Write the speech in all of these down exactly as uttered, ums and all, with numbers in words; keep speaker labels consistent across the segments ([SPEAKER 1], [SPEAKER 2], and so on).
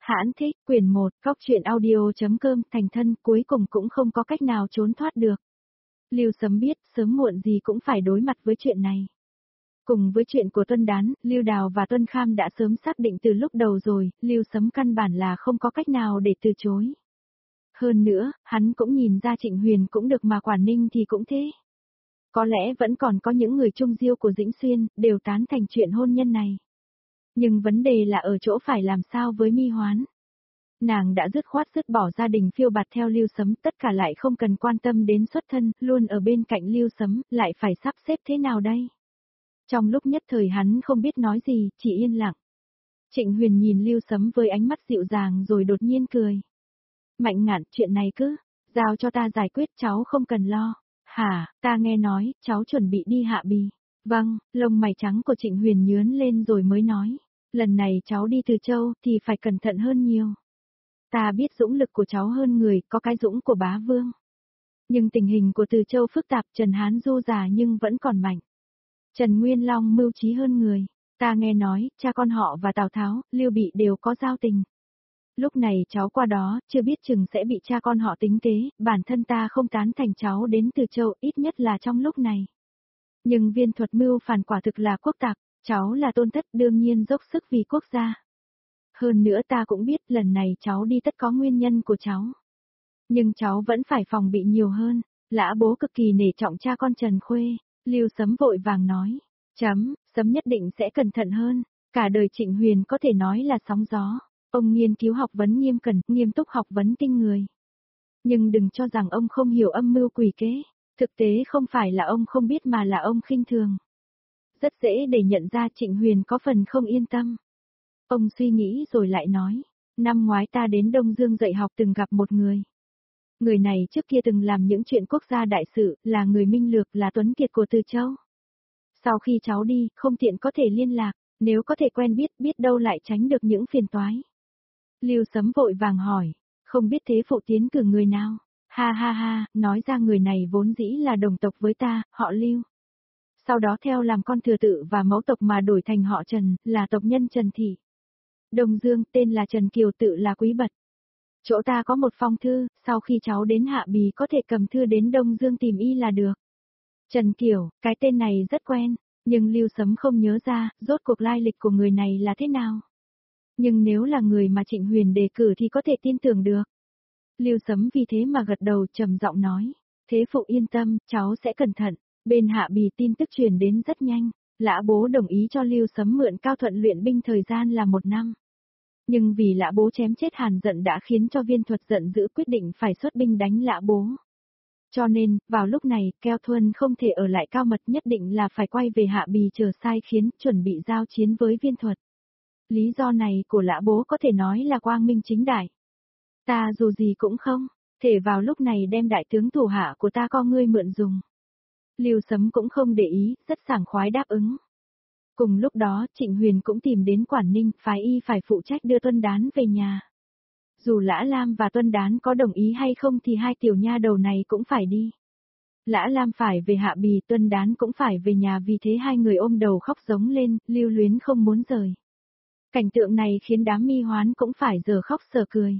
[SPEAKER 1] Hãn thích, quyển một, góc truyện audio.com, thành thân, cuối cùng cũng không có cách nào trốn thoát được. Lưu Sấm biết, sớm muộn gì cũng phải đối mặt với chuyện này. Cùng với chuyện của Tuân Đán, Lưu Đào và Tuân Kham đã sớm xác định từ lúc đầu rồi, Lưu Sấm căn bản là không có cách nào để từ chối. Hơn nữa, hắn cũng nhìn ra Trịnh Huyền cũng được mà Quản Ninh thì cũng thế. Có lẽ vẫn còn có những người trung diêu của Dĩnh Xuyên, đều tán thành chuyện hôn nhân này. Nhưng vấn đề là ở chỗ phải làm sao với Mi Hoán. Nàng đã dứt khoát dứt bỏ gia đình phiêu bạt theo Lưu Sấm, tất cả lại không cần quan tâm đến xuất thân, luôn ở bên cạnh Lưu Sấm, lại phải sắp xếp thế nào đây? Trong lúc nhất thời hắn không biết nói gì, chỉ yên lặng. Trịnh Huyền nhìn Lưu Sấm với ánh mắt dịu dàng rồi đột nhiên cười. Mạnh Ngạn, chuyện này cứ, giao cho ta giải quyết, cháu không cần lo. Hả, ta nghe nói, cháu chuẩn bị đi Hạ Bì. Vâng, lông mày trắng của Trịnh Huyền nhướn lên rồi mới nói. Lần này cháu đi Từ Châu thì phải cẩn thận hơn nhiều. Ta biết dũng lực của cháu hơn người, có cái dũng của bá vương. Nhưng tình hình của Từ Châu phức tạp, Trần Hán Du già nhưng vẫn còn mạnh. Trần Nguyên Long mưu trí hơn người. Ta nghe nói, cha con họ và Tào Tháo, Lưu Bị đều có giao tình. Lúc này cháu qua đó, chưa biết chừng sẽ bị cha con họ tính kế, bản thân ta không tán thành cháu đến Từ Châu, ít nhất là trong lúc này. Nhưng Viên Thuật mưu phản quả thực là quốc tặc, cháu là tôn thất đương nhiên dốc sức vì quốc gia. Hơn nữa ta cũng biết lần này cháu đi tất có nguyên nhân của cháu. Nhưng cháu vẫn phải phòng bị nhiều hơn, Lã bố cực kỳ nể trọng cha con Trần Khuê, Lưu Sấm vội vàng nói. Chấm, Sấm nhất định sẽ cẩn thận hơn, cả đời Trịnh Huyền có thể nói là sóng gió. Ông nghiên cứu học vấn nghiêm cẩn, nghiêm túc học vấn kinh người. Nhưng đừng cho rằng ông không hiểu âm mưu quỷ kế, thực tế không phải là ông không biết mà là ông khinh thường. Rất dễ để nhận ra Trịnh Huyền có phần không yên tâm. Ông suy nghĩ rồi lại nói, năm ngoái ta đến Đông Dương dạy học từng gặp một người. Người này trước kia từng làm những chuyện quốc gia đại sự, là người minh lược, là Tuấn Kiệt của Từ Châu. Sau khi cháu đi, không tiện có thể liên lạc, nếu có thể quen biết, biết đâu lại tránh được những phiền toái. Lưu Sấm vội vàng hỏi, không biết thế phụ tiến cử người nào? Ha ha ha, nói ra người này vốn dĩ là đồng tộc với ta, họ Lưu. Sau đó theo làm con thừa tự và mẫu tộc mà đổi thành họ Trần, là tộc nhân Trần Thị. Đông Dương, tên là Trần Kiều, tự là Quý Bật. Chỗ ta có một phong thư, sau khi cháu đến Hạ Bì có thể cầm thư đến Đông Dương tìm y là được. Trần Kiều, cái tên này rất quen, nhưng Lưu Sấm không nhớ ra, rốt cuộc lai lịch của người này là thế nào. Nhưng nếu là người mà Trịnh Huyền đề cử thì có thể tin tưởng được. Lưu Sấm vì thế mà gật đầu trầm giọng nói, thế phụ yên tâm, cháu sẽ cẩn thận. Bên Hạ Bì tin tức truyền đến rất nhanh, Lã bố đồng ý cho Lưu Sấm mượn Cao Thuận luyện binh thời gian là một năm. Nhưng vì Lã bố chém chết Hàn Giận đã khiến cho Viên Thuật giận dữ quyết định phải xuất binh đánh Lã bố. Cho nên, vào lúc này, Keo Thuần không thể ở lại Cao Mật, nhất định là phải quay về Hạ Bì chờ sai khiến, chuẩn bị giao chiến với Viên Thuật. Lý do này của Lã bố có thể nói là quang minh chính đại. Ta dù gì cũng không thể vào lúc này đem đại tướng thủ hạ của ta co ngươi mượn dùng. Lưu Sấm cũng không để ý, rất sảng khoái đáp ứng. Cùng lúc đó, Trịnh Huyền cũng tìm đến Quản Ninh, phái y phải phụ trách đưa Tuân Đán về nhà. Dù Lã Lam và Tuân Đán có đồng ý hay không thì hai tiểu nha đầu này cũng phải đi. Lã Lam phải về Hạ Bì, Tuân Đán cũng phải về nhà, vì thế hai người ôm đầu khóc giống lên, lưu luyến không muốn rời. Cảnh tượng này khiến đám Mi Hoán cũng phải giờ khóc giờ cười.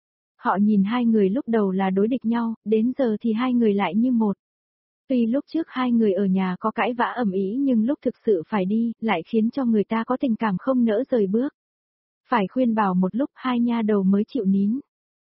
[SPEAKER 1] Họ nhìn hai người lúc đầu là đối địch nhau, đến giờ thì hai người lại như một. Tuy lúc trước hai người ở nhà có cãi vã ầm ĩ, nhưng lúc thực sự phải đi, lại khiến cho người ta có tình cảm không nỡ rời bước. Phải khuyên bảo một lúc hai nha đầu mới chịu nín.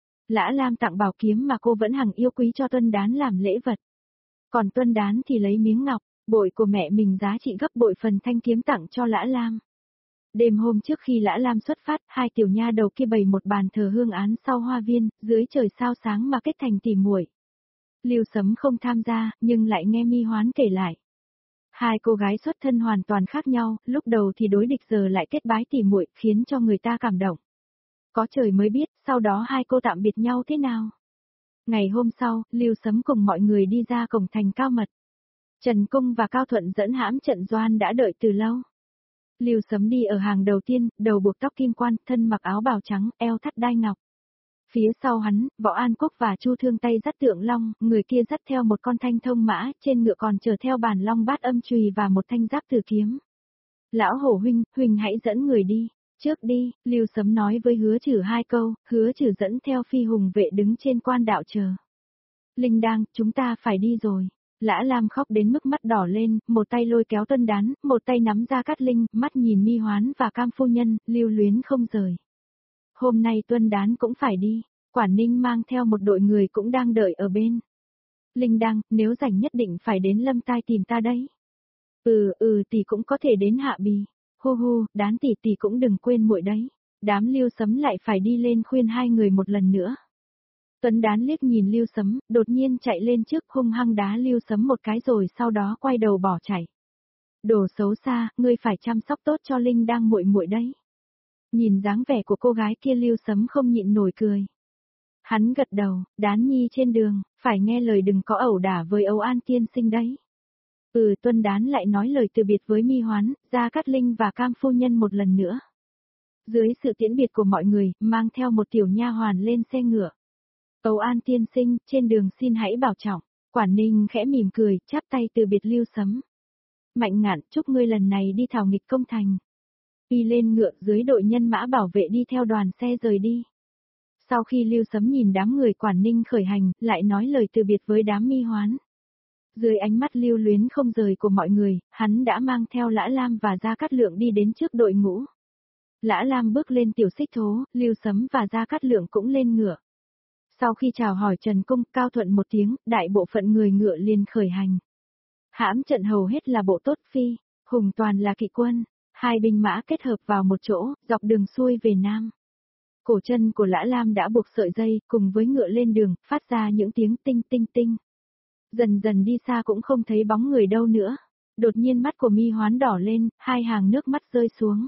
[SPEAKER 1] Lã Lam tặng bảo kiếm mà cô vẫn hằng yêu quý cho Tuân Đán làm lễ vật. Còn Tuân Đán thì lấy miếng ngọc, bội của mẹ mình giá trị gấp bội phần thanh kiếm tặng cho Lã Lam. Đêm hôm trước khi Lã Lam xuất phát, hai tiểu nha đầu kia bày một bàn thờ hương án sau hoa viên, dưới trời sao sáng mà kết thành tỉ muội. Lưu Sấm không tham gia, nhưng lại nghe Mi Hoán kể lại. Hai cô gái xuất thân hoàn toàn khác nhau, lúc đầu thì đối địch giờ lại kết bái tỉ muội, khiến cho người ta cảm động. Có trời mới biết, sau đó hai cô tạm biệt nhau thế nào. Ngày hôm sau, Lưu Sấm cùng mọi người đi ra cổng thành Cao Mật. Trần Cung và Cao Thuận dẫn hãm trận Doan đã đợi từ lâu. Lưu Sấm đi ở hàng đầu tiên, đầu buộc tóc kim quan, thân mặc áo bào trắng, eo thắt đai ngọc. Phía sau hắn, Võ An Quốc và Chu Thương tay dắt Tượng Long, người kia dắt theo một con thanh thông mã, trên ngựa còn chở theo bản long bát âm chùy và một thanh giáp tử kiếm. Lão Hổ huynh, huynh hãy dẫn người đi. Trước đi, Lưu Sấm nói với Hứa Trử hai câu, Hứa Trử dẫn theo phi hùng vệ đứng trên quan đạo chờ. Linh Đang, chúng ta phải đi rồi. Lã Lam khóc đến mức mắt đỏ lên, một tay lôi kéo Tuân Đán, một tay nắm Gia Cát Linh, mắt nhìn Mi Hoán và Cam phu nhân, lưu luyến không rời. Hôm nay Tuân Đán cũng phải đi, Quản Ninh mang theo một đội người cũng đang đợi ở bên. Linh Đang, nếu rảnh nhất định phải đến Lâm Tai tìm ta đấy. Ừ, ừ tỷ cũng có thể đến Hạ Bì. Hu hu, Đán tỷ tỷ cũng đừng quên muội đấy. Đám Lưu Sấm lại phải đi lên khuyên hai người một lần nữa. Tuấn Đán liếc nhìn Lưu Sấm, đột nhiên chạy lên trước hung hăng đá Lưu Sấm một cái rồi sau đó quay đầu bỏ chạy. Đồ xấu xa, ngươi phải chăm sóc tốt cho Linh Đang muội muội đấy. Nhìn dáng vẻ của cô gái kia Lưu Sấm không nhịn nổi cười. Hắn gật đầu, Đán nhi trên đường, phải nghe lời đừng có ẩu đả với Âu An tiên sinh đấy. Ừ, Tuân Đán lại nói lời từ biệt với Mi Hoán, Gia Cát Linh và Cam phu nhân một lần nữa. Dưới sự tiễn biệt của mọi người, mang theo một tiểu nha hoàn lên xe ngựa. Âu An tiên sinh, trên đường xin hãy bảo trọng. Quản Ninh khẽ mỉm cười, chắp tay từ biệt Lưu Sấm. Mạnh Ngạn, chúc ngươi lần này đi thảo nghịch công thành. Y lên ngựa dưới đội nhân mã bảo vệ đi theo đoàn xe rời đi. Sau khi Lưu Sấm nhìn đám người Quản Ninh khởi hành, lại nói lời từ biệt với đám Mi Hoán. Dưới ánh mắt lưu luyến không rời của mọi người, hắn đã mang theo Lã Lam và Gia Cát Lượng đi đến trước đội ngũ. Lã Lam bước lên tiểu xích thố, Lưu Sấm và Gia Cát Lượng cũng lên ngựa. Sau khi chào hỏi Trần Cung, cao thuận một tiếng, đại bộ phận người ngựa liền khởi hành. Hãm trận hầu hết là bộ tốt phi, hùng toàn là kỵ quân, hai binh mã kết hợp vào một chỗ, dọc đường xuôi về Nam. Cổ chân của Lã Lam đã buộc sợi dây, cùng với ngựa lên đường, phát ra những tiếng tinh tinh tinh. Dần dần đi xa cũng không thấy bóng người đâu nữa. Đột nhiên mắt của Mi Hoán đỏ lên, hai hàng nước mắt rơi xuống.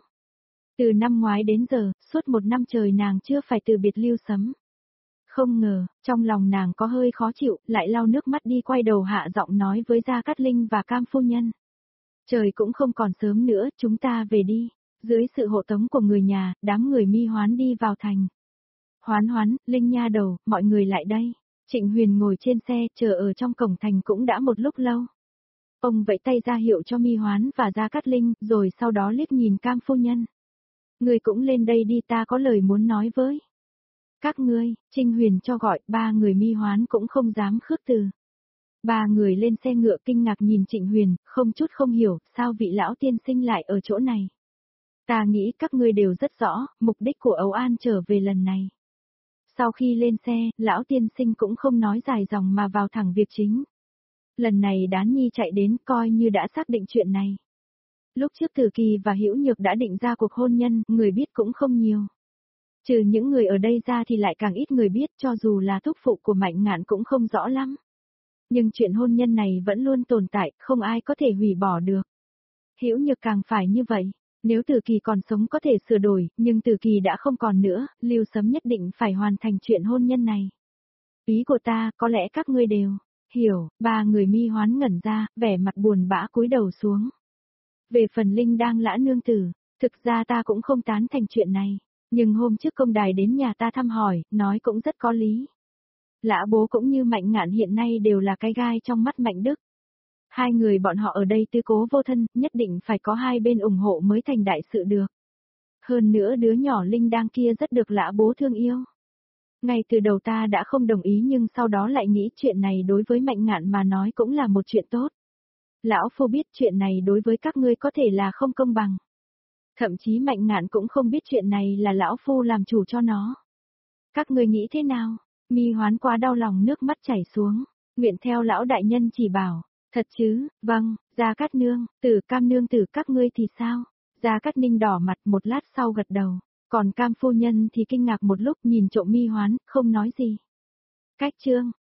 [SPEAKER 1] Từ năm ngoái đến giờ, suốt một năm trời nàng chưa phải từ biệt Lưu Sấm. Không ngờ, trong lòng nàng có hơi khó chịu, lại lau nước mắt đi quay đầu hạ giọng nói với Gia Cát Linh và Cam phu nhân. Trời cũng không còn sớm nữa, chúng ta về đi. Dưới sự hộ tống của người nhà, đám người Mi Hoán đi vào thành. Hoán Hoán, Linh nha đầu, mọi người lại đây. Trịnh Huyền ngồi trên xe, chờ ở trong cổng thành cũng đã một lúc lâu. Ông vẫy tay ra hiệu cho Mi Hoán và Gia Cát Linh, rồi sau đó liếc nhìn Cam phu nhân. Người cũng lên đây đi, ta có lời muốn nói với. Các ngươi, Trịnh Huyền cho gọi, ba người Mi Hoán cũng không dám khước từ. Ba người lên xe ngựa kinh ngạc nhìn Trịnh Huyền, không chút không hiểu, sao vị lão tiên sinh lại ở chỗ này. Ta nghĩ các ngươi đều rất rõ, mục đích của Âu An trở về lần này. Sau khi lên xe, lão tiên sinh cũng không nói dài dòng mà vào thẳng việc chính. Lần này Đán nhi chạy đến coi như đã xác định chuyện này. Lúc trước Từ Kỳ và Hữu Nhược đã định ra cuộc hôn nhân, người biết cũng không nhiều. Trừ những người ở đây ra thì lại càng ít người biết, cho dù là thúc phụ của Mạnh Ngạn cũng không rõ lắm. Nhưng chuyện hôn nhân này vẫn luôn tồn tại, không ai có thể hủy bỏ được. Hữu Nhược càng phải như vậy. Nếu Từ Kỳ còn sống có thể sửa đổi, nhưng Từ Kỳ đã không còn nữa, Lưu Sấm nhất định phải hoàn thành chuyện hôn nhân này. Ý của ta, có lẽ các ngươi đều hiểu. Ba người Mi Hoán ngẩn ra, vẻ mặt buồn bã cúi đầu xuống. Về phần Linh Đang Lã nương tử, thực ra ta cũng không tán thành chuyện này, nhưng hôm trước công đài đến nhà ta thăm hỏi, nói cũng rất có lý. Lã bố cũng như Mạnh Ngạn hiện nay đều là cái gai trong mắt Mạnh Đức. Hai người bọn họ ở đây tư cố vô thân, nhất định phải có hai bên ủng hộ mới thành đại sự được. Hơn nữa đứa nhỏ Linh Đang kia rất được Lã bố thương yêu. Ngay từ đầu ta đã không đồng ý nhưng sau đó lại nghĩ chuyện này đối với Mạnh Ngạn mà nói cũng là một chuyện tốt. Lão phu biết chuyện này đối với các ngươi có thể là không công bằng. Thậm chí Mạnh Ngạn cũng không biết chuyện này là lão phu làm chủ cho nó. Các ngươi nghĩ thế nào? Mi Hoán quá đau lòng nước mắt chảy xuống, nguyện theo lão đại nhân chỉ bảo. Thật chứ, vâng, Gia Cát nương, Tử Cam nương tử các ngươi thì sao? Gia Cát Ninh đỏ mặt một lát sau gật đầu, còn Cam phu nhân thì kinh ngạc một lúc nhìn trộm Mi Hoán, không nói gì. Cách chương